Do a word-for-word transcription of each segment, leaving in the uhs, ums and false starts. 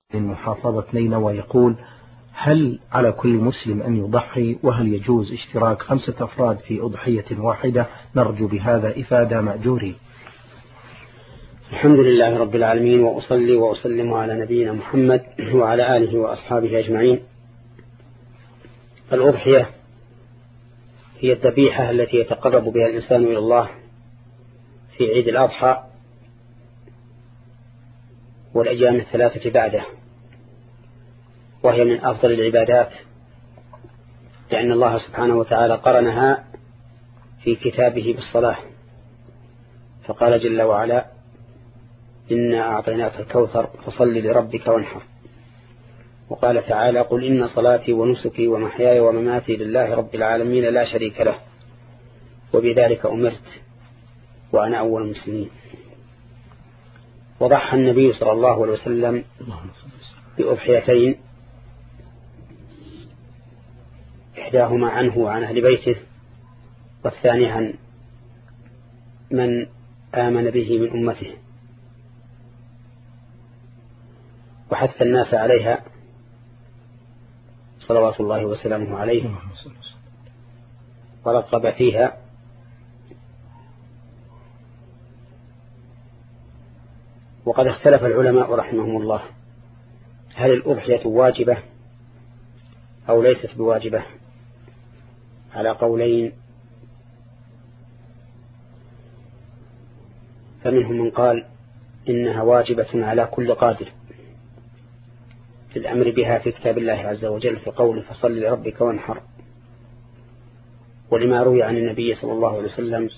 من محافظة نينوى يقول: هل على كل مسلم أن يضحي؟ وهل يجوز اشتراك خمسة أفراد في أضحية واحدة؟ نرجو بهذا إفادة مأجوري. الحمد لله رب العالمين، وأصلي وأسلم على نبينا محمد وعلى آله وأصحابه أجمعين. الأضحية هي الذبيحة التي يتقرب بها الإنسان إلى الله في عيد الأضحى والأيام الثلاثة بعده، وهي من أفضل العبادات، لأن الله سبحانه وتعالى قرنها في كتابه بالصلاة، فقال جل وعلا: إنا أعطيناك الكوثر فصل لربك وانحر. وقال تعالى: قل إن صلاتي ونسكي ومحياي ومماتي لله رب العالمين لا شريك له وبذلك أمرت وأنا أول المسلمين. وضحى النبي صلى الله عليه وسلم بأضحيتين، إحداهما عنه وعن أهل بيته، والثانية عن من آمن به من أمته، وحث الناس عليها صلوات الله وسلامه عليه، ورغب فيها، وقد اختلف العلماء رحمهم الله هل الأضحية واجبة أو ليست بواجبة، على قولين. فمنهم من قال إنها واجبة على كل قادر في الأمر بها في كتاب الله عز وجل في قوله: فصل لربك وانحر، ولما روي عن النبي صلى الله عليه وسلم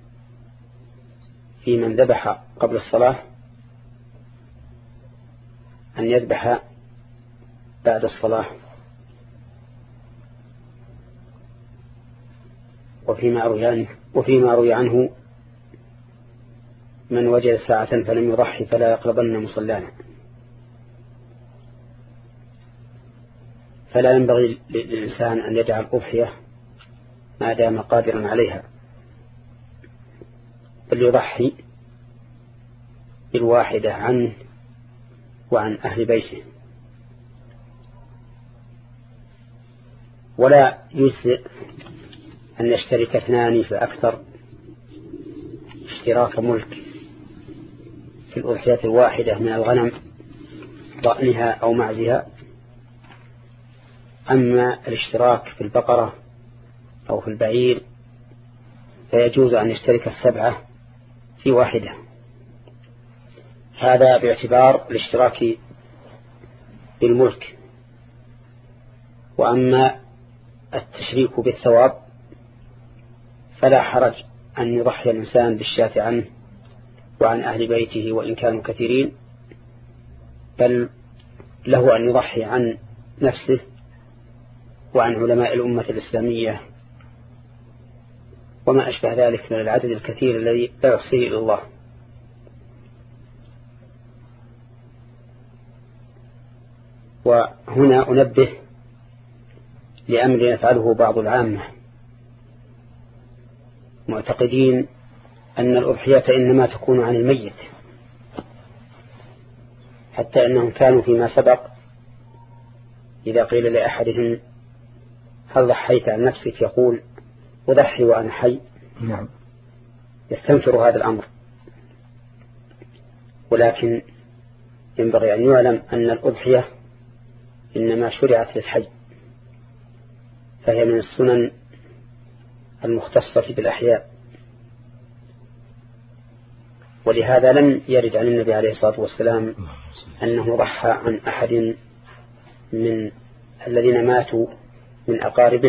في من ذبح قبل الصلاة أن يذبح بعد الصلاة. وفيما روي عنه, وفيما روي عنه من وجد ساعة فلم يضحي فلا يقربن مصلانا. فلا ينبغي للإنسان أن يجعل أضحية ما دام قادرا عليها، بل يضحي بالواحدة عنه وعن أهل بيته. ولا يجزئ أن يشترك اثنان فأكثر اشتراك ملك في الأضحية الواحدة من الغنم ضأنها أو معزها. أما الاشتراك في البقرة أو في البعير فيجوز أن يشترك السبعة في واحدة، هذا باعتبار الاشتراك بالملك. وأما التشريك بالثواب فلا حرج أن يضحي الإنسان بالشاة عنه وعن أهل بيته وإن كانوا كثيرين، بل له أن يضحي عن نفسه وعن علماء الأمة الإسلامية وما أشبه ذلك من العدد الكثير الذي لا يحصيه إلا الله. وهنا أنبه لأمر يفعله بعض العامة معتقدين أن الأضحية إنما تكون عن الميت، حتى أنهم كانوا فيما سبق إذا قيل لأحدهم: هل ضحيت عن نفسك؟ يقول: أضحي وأنا حي. نعم. يستنكر هذا الأمر، ولكن ينبغي أن يعلم أن الأضحية إنما شرعت للحي، فهي من السنن المختصة بالأحياء، ولهذا لم يرد عن النبي عليه الصلاة والسلام أنه ضحى عن أحد من الذين ماتوا من أقاربه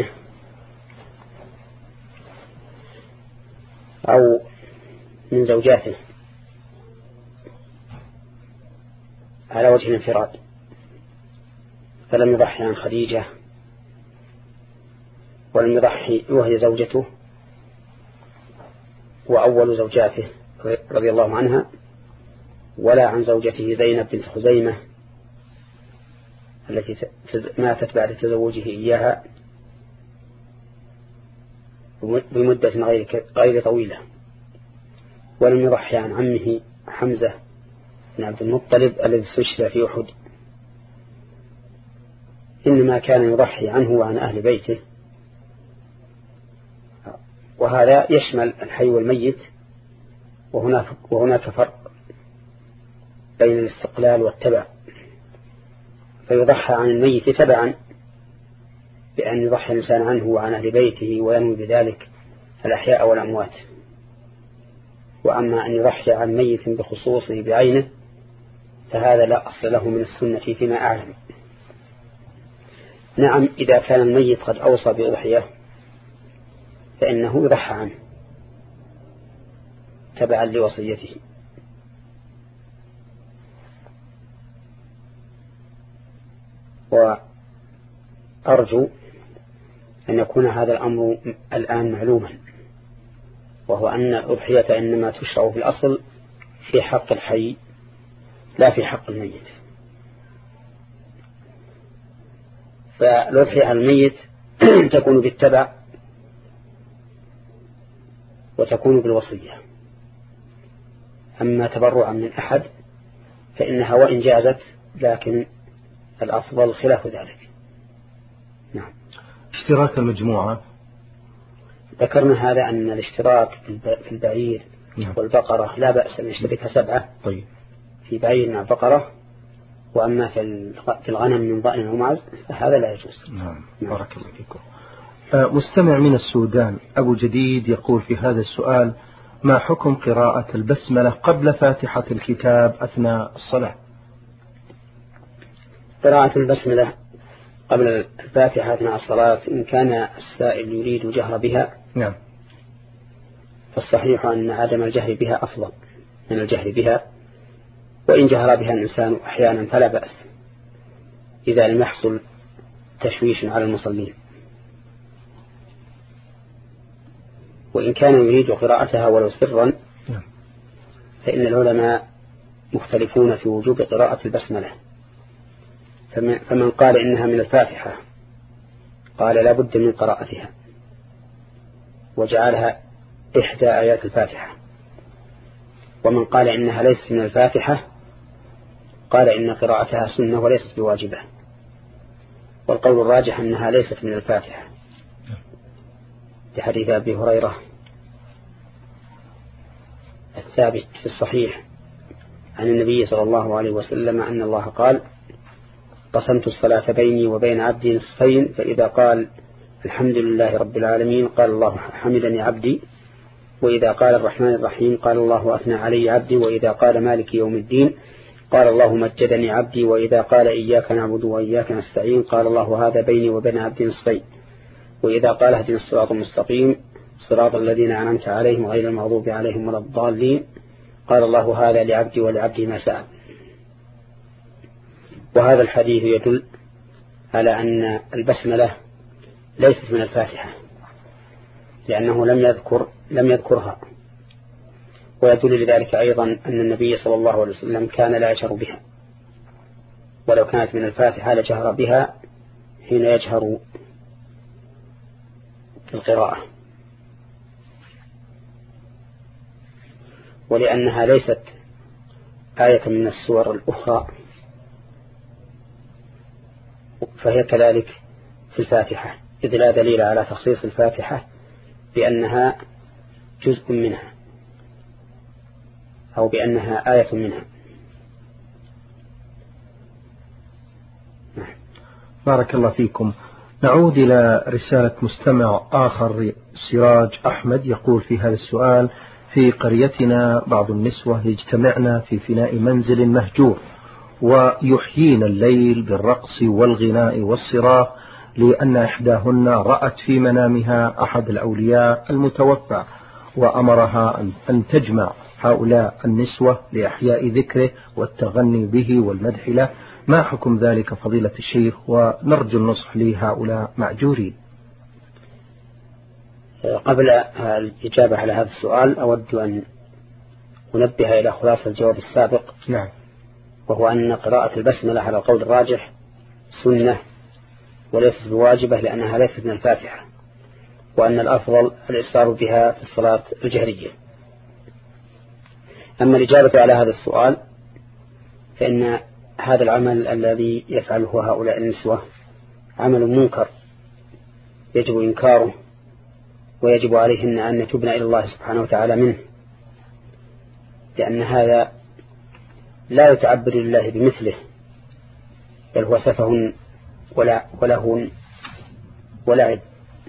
أو من زوجاته على وجه الانفراد، فلم يضحي عن خديجة، ولم يضحي وهي زوجته وأول زوجاته رضي الله عنها، ولا عن زوجته زينب بنت خزيمة التي ماتت بعد تزوجه إياها بمدة غير طويلة، ولم يضحي عن عمه حمزة بن عبد المطلب الذي استشهد في أحد إنما كان يضحي عنه وعن أهل بيته، وهذا يشمل الحي والميت، وهناك, وهناك فرق بين الاستقلال والتبع. فيضحى عن الميت تبعا بأن يضحي الإنسان عنه وعن أهل بيته وينوي بذلك الأحياء والأموات. وأما أن يضحي عن ميت بخصوصه بعينه فهذا لا أصل له من السنة فيما أعلم. نعم، إذا كان الميت قد أوصى بأضحية فإنه يضحى عنه تبعا لوصيته. وأرجو أن يكون هذا الأمر الآن معلوما، وهو أن الأضحية إنما تشرع في الأصل في حق الحي لا في حق الميت. فالأضحية على الميت تكون بالتبع وتكون بالوصية. أما تبرعا من أحد فإنها وإن جازت لكن الأفضل خلاف ذلك. نعم. اشتراك المجموعة، ذكرنا هذا أن الاشتراك في البعير نعم. والبقرة لا بأس أن يشتركها سبعة طيب. في بعير مع بقرة، وأما في الغنم من ضأن ومعز فهذا لا يجوز. نعم. نعم. بارك الله فيكم. مستمع من السودان أبو جديد يقول في هذا السؤال: ما حكم قراءة البسملة قبل فاتحة الكتاب أثناء الصلاة؟ قراءة البسملة قبل الفاتحة أثناء الصلاة إن كان السائل يريد جهر بها نعم فالصحيح أن عدم الجهر بها أفضل من الجهر بها، وإن جهر بها الإنسان أحيانا فلا بأس إذا لم يحصل تشويش على المصلين. وإن كان يريد قراءتها ولو سرا فإن العلماء مختلفون في وجوب قراءة البسملة، فمن قال إنها من الفاتحة قال لا بد من قراءتها وجعلها إحدى آيات الفاتحة، ومن قال إنها ليست من الفاتحة قال إن قراءتها سنة وليست بواجبة، والقول الراجح أنها ليست من الفاتحة لحديث أبي هريرة الثابت في الصحيح عن النبي صلى الله عليه وسلم أن الله قال: قسمت الصلاة بيني وبين عبدي نصفين، فإذا قال الحمد لله رب العالمين قال الله حمدني عبدي، وإذا قال الرحمن الرحيم قال الله أثنى علي عبدي، وإذا قال مالك يوم الدين قال الله مجدني عبدي، وإذا قال إياك نعبد وإياك نستعين قال الله هذا بيني وبين عبدي نصفين، وإذا قال اهدنا الصراط المستقيم صراط الذين أنعمت عليهم غير المغضوب عليهم ولا الضالين قال الله هذا لعبدي ولعبدي ما سأل. وهذا الحديث يدل على أن البسملة ليست من الفاتحة لأنه لم يذكر لم يذكرها، ويدل لذلك أيضا أن النبي صلى الله عليه وسلم كان لا يجهر بها، ولو كانت من الفاتحة لجهر بها حين يجهر القراءة، ولأنها ليست آية من السور الأخرى فهي كذلك في الفاتحة، إذ لا دليل على تخصيص الفاتحة بأنها جزء منها أو بأنها آية منها. بارك الله فيكم. نعود إلى رسالة مستمع آخر سراج أحمد يقول في هذا السؤال: في قريتنا بعض النسوة يجتمعن في فناء منزل مهجور ويحيين الليل بالرقص والغناء والصراخ، لأن إحداهن رأت في منامها أحد الأولياء المتوفى وأمرها أن تجمع هؤلاء النسوة لإحياء ذكره والتغني به والمدح له. ما حكم ذلك فضيلة الشيخ؟ ونرجو النصح لهؤلاء مأجورين. قبل الإجابة على هذا السؤال أود أن أنبه إلى خلاصة الجواب السابق. نعم. وهو أن قراءة البسملة على القول الراجح سنة وليست بواجبة لأنها ليست من الفاتحة، وأن الأفضل الإصرار بها في الصلاة الجهرية. أما الإجابة على هذا السؤال فإن هذا العمل الذي يفعله هؤلاء النسوة عمل منكر يجب إنكاره ويجب عليهن أن يتوبن إلى الله سبحانه وتعالى منه، لأن هذا لا يتعبد لله بمثله، بل هو سفه ولهو ولعب.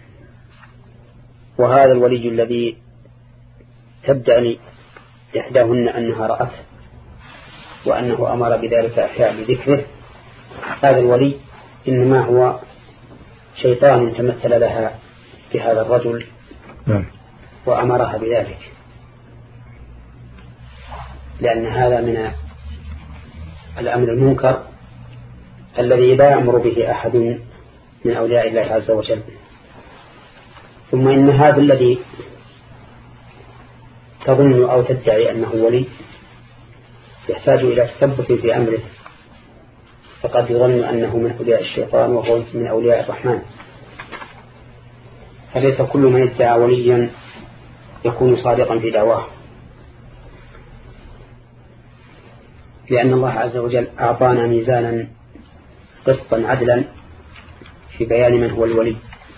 وهذا الولي الذي تدعي إحداهن أنها رأته وأنه أمر بذلك أحياء بذكره، هذا الولي إنما هو شيطان تمثل لها بهذا الرجل وأمرها بذلك، لأن هذا من الأمر المنكر الذي لا يأمر به أحد من أولياء الله عز وجل. ثم إن هذا الذي تظن أو تدعي أنه ولي يحتاج إلى تثبت في أمره، فقد يظن أنه من أولياء الشيطان وهو من أولياء الرحمن. فليس كل من ادعى وليا يكون صادقا في دعواه، لأن الله عز وجل أعطانا ميزانا قسطا عدلا في بيان من هو الولي،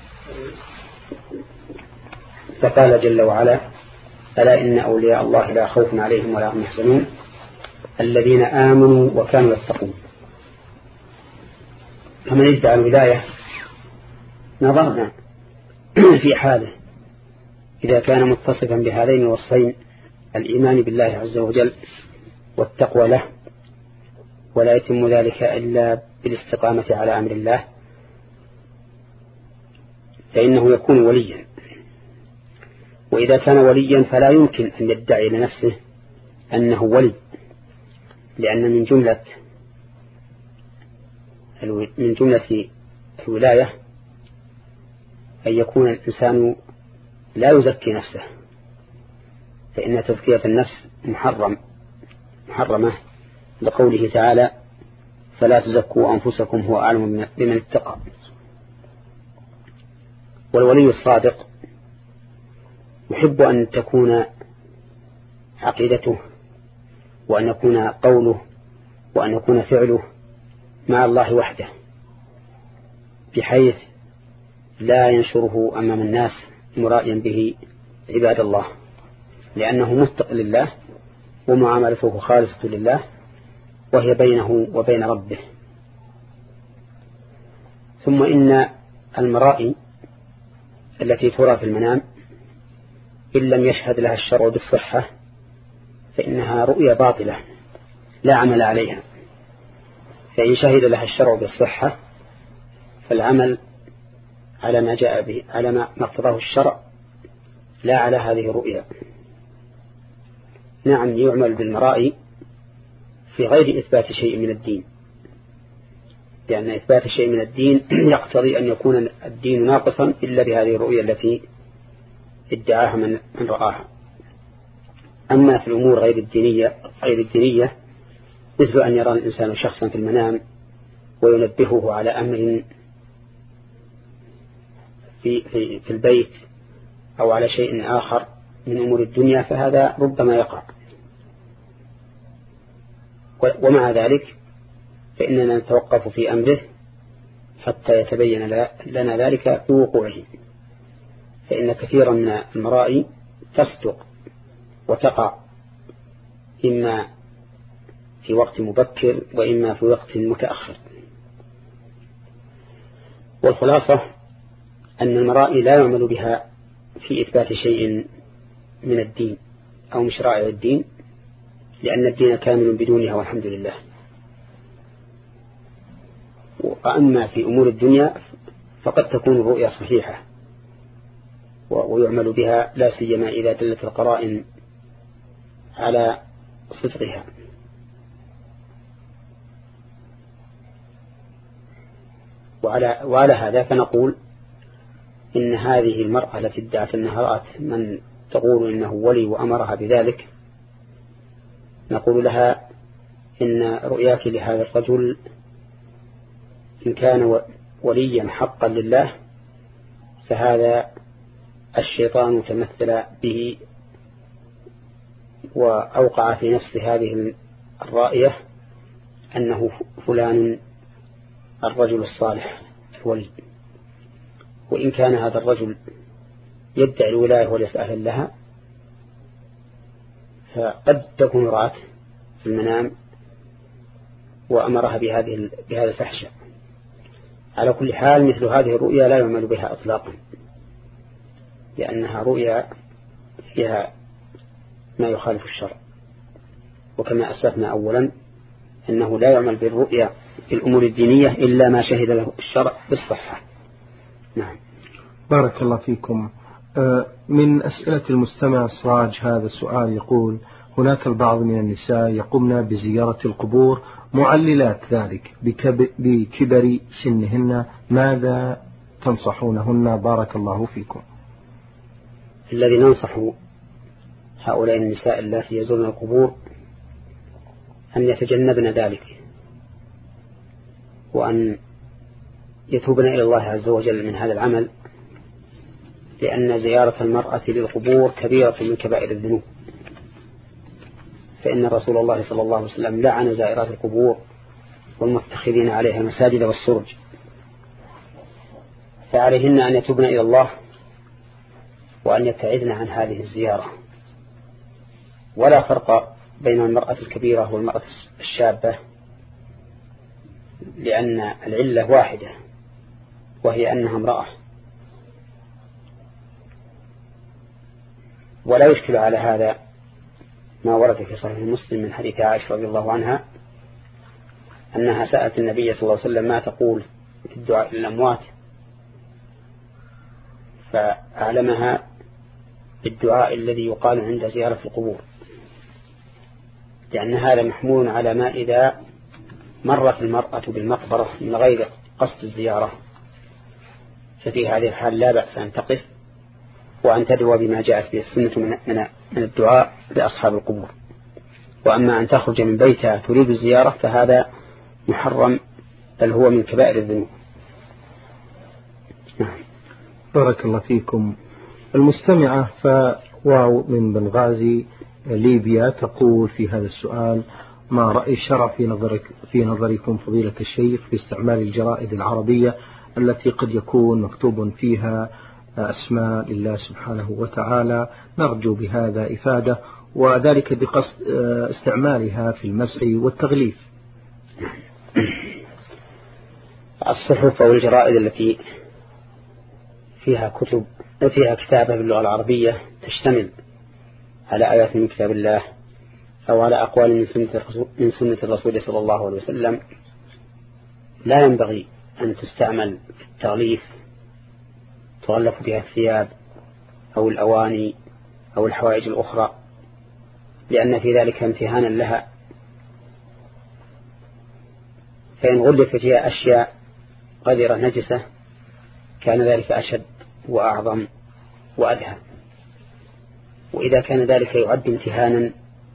فقال جل وعلا: ألا إن أولياء الله لا خوف عليهم ولا هم يحزنون الذين آمنوا وكانوا يتقون. فمن ادعى الولاية نظرنا في حاله إذا كان متصفا بهذين الوصفين، الإيمان بالله عز وجل والتقوى له، ولا يتم ذلك إلا بالاستقامة على أمر الله، فإنه يكون وليا. وإذا كان وليا فلا يمكن أن يدعي لنفسه أنه ولي، لأن من جملة من جملة الولاية أن يكون الإنسان لا يزكي نفسه، فإن تزكية النفس محرم محرمة لقوله تعالى: فلا تزكوا أنفسكم هو أعلم بمن اتقى. والولي الصادق يحب أن تكون عقيدته وأن يكون قوله وأن يكون فعله مع الله وحده، بحيث لا ينشره أمام الناس مرائيا به عباد الله، لأنه متق لله ومعاملته خالصة لله، وهي بينه وبين ربه. ثم إن المرائي التي ترى في المنام إن لم يشهد لها الشرع بالصحة فإنها رؤيا باطلة لا عمل عليها، فإن شهد لها الشرع بالصحة فالعمل على ما جاء به، على ما اقتضاه الشرع، لا على هذه الرؤيا. نعم، يعمل بالمرائي في غير إثبات شيء من الدين، لأن إثبات شيء من الدين يقتضي أن يكون الدين ناقصا إلا بهذه الرؤيا التي ادعاها من رآها. أما في الأمور غير الدينية غير الدينية مثل أن يرى الإنسان شخصا في المنام وينبهه على أمر في, في, في البيت أو على شيء آخر من أمور الدنيا، فهذا ربما يقع. ومع ذلك فإننا نتوقف في أمره حتى يتبين لنا ذلك بوقوعه، فإن كثيرا من المرائي تصدق وتقع إما في وقت مبكر وإما في وقت متأخر. والخلاصة أن المرائي لا يعمل بها في إثبات شيء من الدين أو من شرائع الدين، لأن الدين كامل بدونها والحمد لله. وأما في أمور الدنيا فقد تكون الرؤيا صحيحة ويعمل بها، لا سيما إذا دلت القرائن على صدقها. وعلى, وعلى هذا فنقول إن هذه المرأة التي ادعت أنها رأت من تقول إنه ولي وأمرها بذلك، نقول لها إن رؤياك لهذا الرجل إن كان وليا حقا لله فهذا الشيطان تمثل به وأوقع في نفس هذه الرائية أنه فلان الرجل الصالح الولي، وإن كان هذا الرجل يدعي الولاية وليس أهلا لها، فقد تكون رأت في المنام وأمرها بهذه بهذا الفحشة. على كل حال مثل هذه الرؤيا لا يعمل بها إطلاقا، لأنها رؤيا فيها ما يخالف الشرع، وكما أسلفنا أولا أنه لا يعمل بالرؤيا في الأمور الدينية إلا ما شهد له الشرع بالصحة. نعم. بارك الله فيكم. من أسئلة المستمع سراج هذا السؤال يقول: هناك البعض من النساء يقومن بزيارة القبور معللات ذلك بكبر سنهن، ماذا تنصحونهن؟ بارك الله فيكم. الذي ننصح هؤلاء النساء التي يزورن القبور أن يتجنبن ذلك، وأن يتوبن إلى الله عز وجل من هذا العمل، لأن زيارة المرأة للقبور كبيرة من كبائر الذنوب، فإن رسول الله صلى الله عليه وسلم لعن زائرات القبور والمتخذين عليها المساجد والسرج، فعليهن أن يتوبن إلى الله وأن يبتعدن عن هذه الزيارة. ولا فرق بين المرأة الكبيرة والمرأة الشابة، لأن العلة واحدة وهي أنها امرأة. ولا يشكل على هذا ما ورد في صحيح مسلم من حديث عائشة رضي الله عنها أنها سألت النبي صلى الله عليه وسلم ما تقول في الدعاء للأموات، فأعلمها بالدعاء الذي يقال عند زيارة القبور، لأن هذا محمول على ما إذا مرت المرأة بالمقبرة من غير قصد الزيارة، ففي هذه الحال لا بأس أن تقف وأن تدعو بما جاءت به السنة من الدعاء لأصحاب القبور. وأما أن تخرج من بيتها تريد الزيارة فهذا محرم، بل هو من كبائر الذنوب. بارك الله فيكم. المستمعة فواو من بنغازي ليبيا تقول في هذا السؤال: ما رأي الشرع في نظرك في نظركم فضيلة الشيخ في استعمال الجرائد العربية التي قد يكون مكتوب فيها أسماء لله سبحانه وتعالى؟ نرجو بهذا إفادة، وذلك بقصد استعمالها في المسح والتغليف. الصحف أو الجرائد التي فيها كتب فيها كتابة باللغة العربية تشتمل على آيات من كتاب الله أو على أقوال من سنة من سنة الرسول صلى الله عليه وسلم، لا ينبغي أن تستعمل في التغليف تغلف بها الثياب أو الأواني أو الحوائج الأخرى، لأن في ذلك امتهانا لها، فإن غلف فيها أشياء غير نجسة كان ذلك أشد وأعظم وأدهى. وإذا كان ذلك يعد امتهانا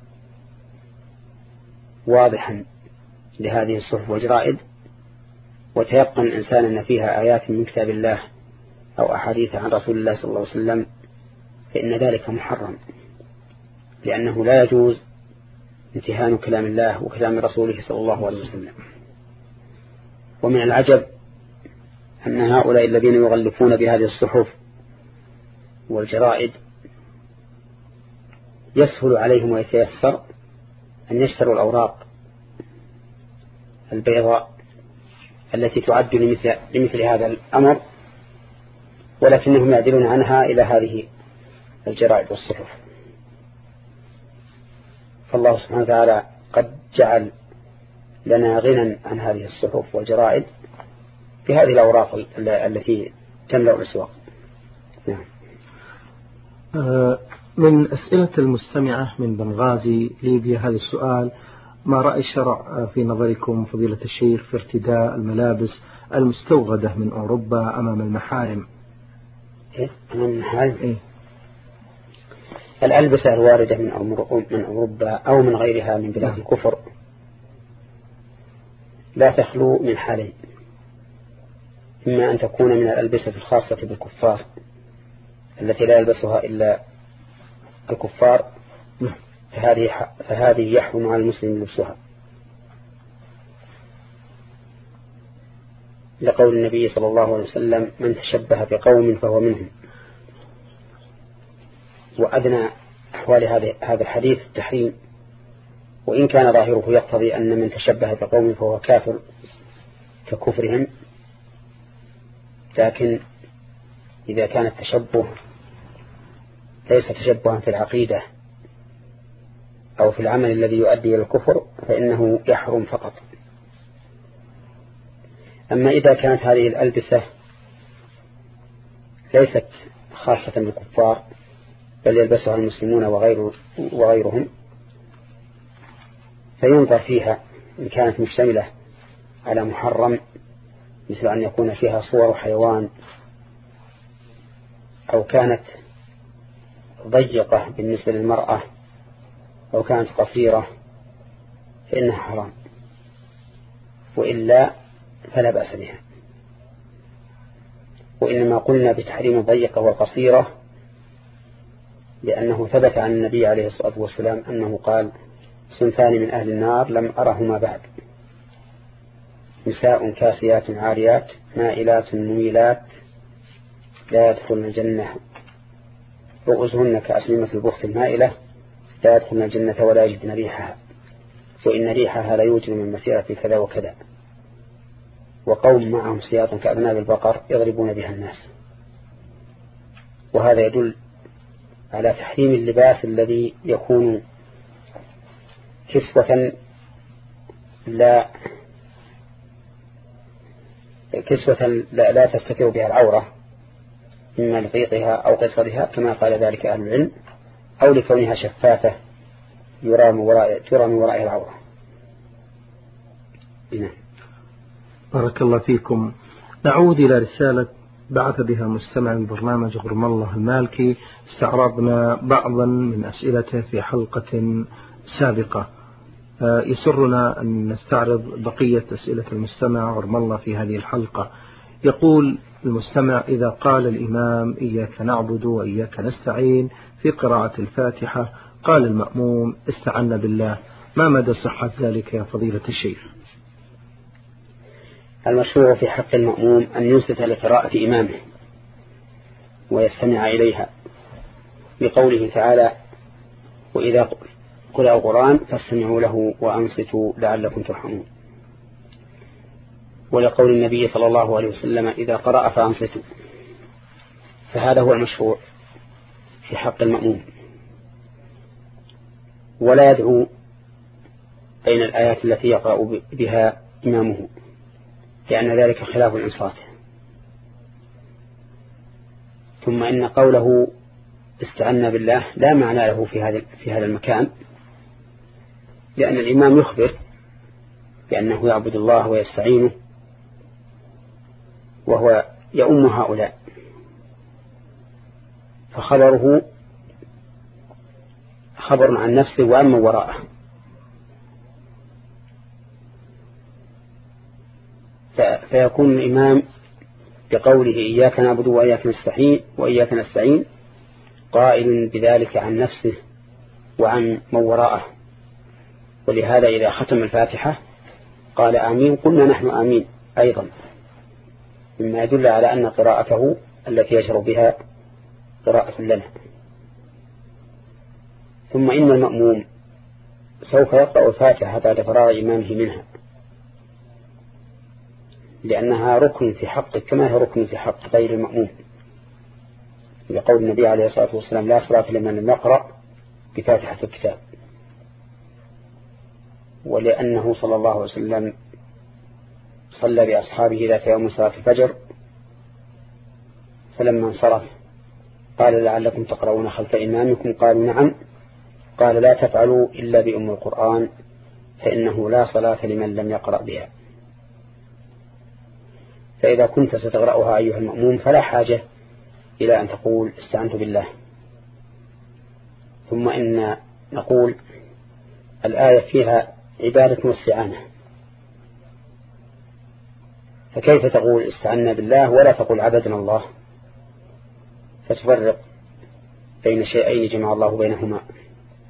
واضحا لهذه الصحف والجرائد، وتيقن الإنسان أن فيها آيات من كتاب الله أو أحاديث عن رسول الله صلى الله عليه وسلم، فإن ذلك محرم، لأنه لا يجوز امتهان كلام الله وكلام رسوله صلى الله عليه وسلم. ومن العجب أن هؤلاء الذين يغلفون بهذه الصحف والجرائد يسهل عليهم ويتيسر أن يشتروا الأوراق البيضاء التي تعد لمثل, لمثل هذا الأمر، ولكنهم يعدلون عنها إلى هذه الجرائد والصحف. فالله سبحانه وتعالى قد جعل لنا غنى عن هذه الصحف والجرائد في هذه الأوراق التي تملأ الأسواق. نعم. من أسئلة المستمعة من بنغازي ليبيا هذا السؤال: ما رأي الشرع في نظركم فضيلة الشيخ في ارتداء الملابس المستوردة من أوروبا أمام المحارم؟ إيه؟ أمام المحارم؟ إيه؟ الألبسة الواردة من من أوروبا أو من غيرها من بلاد الكفر لا تخلو من حالين: إما أن تكون من الألبسة الخاصة بالكفار التي لا يلبسها إلا الكفار، فهذه فهذه يحرم على المسلم لبسها. لقول النبي صلى الله عليه وسلم: من تشبه بقوم فهو منهم. وأدنى أحوال هذا الحديث التحريم، وإن كان ظاهره يقتضي أن من تشبه بقوم فهو كافر ككفرهم، لكن إذا كان التشبه ليس تشبها في العقيدة أو في العمل الذي يؤدي إلى الكفر فإنه يحرم فقط. أما إذا كانت هذه الألبسة ليست خاصة بالكفار بل يلبسها المسلمون وغير وغيرهم، فينظر فيها إن كانت مشتملة على محرم، مثل أن يكون فيها صور حيوان، أو كانت ضيقة بالنسبة للمرأة، أو كانت قصيرة، فإنها حرام، وإلا فلا بأس بها. وإنما قلنا بتحريم الضيقة والقصيرة لأنه ثبت عن النبي عليه الصلاة والسلام أنه قال: صنفان من أهل النار لم أرهما بعد، نساء كاسيات عاريات مائلات مميلات لا يدخلن الجنة، رؤوسهن كأسلمة البخت المائلة لا يدخلن الجنة ولا يجدن ريحها، وإن ريحها لا يوجد من مسيرة كذا وكذا، وقوم معهم سياط كأذناب البقر يضربون بها الناس. وهذا يدل على تحريم اللباس الذي يكون كسوة لا كسوة لا, لا تستتر بها العورة، إما لضيقها أو قصرها كما قال ذلك أهل العلم، أو لكونها شفافة يرى من وراء ترى من ورائها العورة. نعم. بارك الله فيكم. نعود إلى رسالة بعث بها مستمع من برنامج غرم الله المالكي. استعرضنا بعضا من أسئلته في حلقة سابقة، يسرنا أن نستعرض بقية أسئلة المستمع غرم الله في هذه الحلقة. يقول المستمع: إذا قال الإمام إياك نعبد وإياك نستعين في قراءة الفاتحة قال المأموم استعنا بالله، ما مدى صحة ذلك يا فضيلة الشيخ؟ المشروع في حق المأموم أن ينصت لقراءة إمامه ويستمع إليها، لقوله تعالى: وإذا قرأ القرآن فاستمعوا له وأنصتوا لعلكم ترحمون، ولقول النبي صلى الله عليه وسلم: إذا قرأ فأنصتوا. فهذا هو المشروع في حق المأموم، ولا يدعو بين الآيات التي يقرأ بها إمامه، لأن ذلك خلاف الإنصات. ثم إن قوله استعنا بالله لا معنى له في هذا في هذا المكان، لأن الإمام يخبر بأنه يعبد الله ويستعينه، وهو يؤم هؤلاء، فخبره خبر عن نفسه وعن من وراءه. فيكون الإمام بقوله إياك نعبد وإياك نستعين وإياك نستعين قائل بذلك عن نفسه وعن من وراءه. ولهذا إذا ختم الفاتحة قال آمين قلنا نحن آمين أيضا، مما يدل على أن قراءته التي يشرب بها قراءة لنا. ثم إن المأموم سوف يقرأ الفاتحة بعد فراغ إمامه منها، لأنها ركن في حقه كما هي ركن في حق غير المأموم، لقول النبي عليه الصلاة والسلام: لا صلاة لمن لم يقرأ بفاتحة الكتاب. ولأنه صلى الله عليه وسلم صلى بأصحابه ذات يوم صلاة الفجر، فلما انصرف قال: لعلكم تقرؤون خلف إمامكم؟ قالوا: نعم. قال: لا تفعلوا إلا بأم القرآن فإنه لا صلاة لمن لم يقرأ بها. فإذا كنت ستقرأها أيها المأموم فلا حاجة إلى أن تقول استعنت بالله. ثم إن نقول الآية فيها عبادة واستعانة، فكيف تقول استعنا بالله ولا تقول عبدنا الله، فتفرق بين شيئين جمع الله بينهما.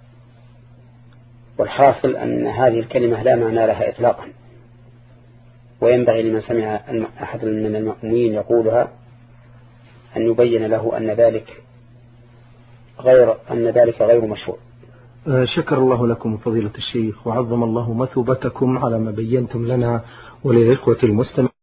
والحاصل أن هذه الكلمة لا معنى لها إطلاقا، وينبغي لمن سمع أحد من المأمومين يقولها أن يبين له أن ذلك غير أن ذلك غير مشروع. شكر الله لكم فضيلة الشيخ، وعظم الله مثوبتكم على ما بينتم لنا وللإخوة المستمعين.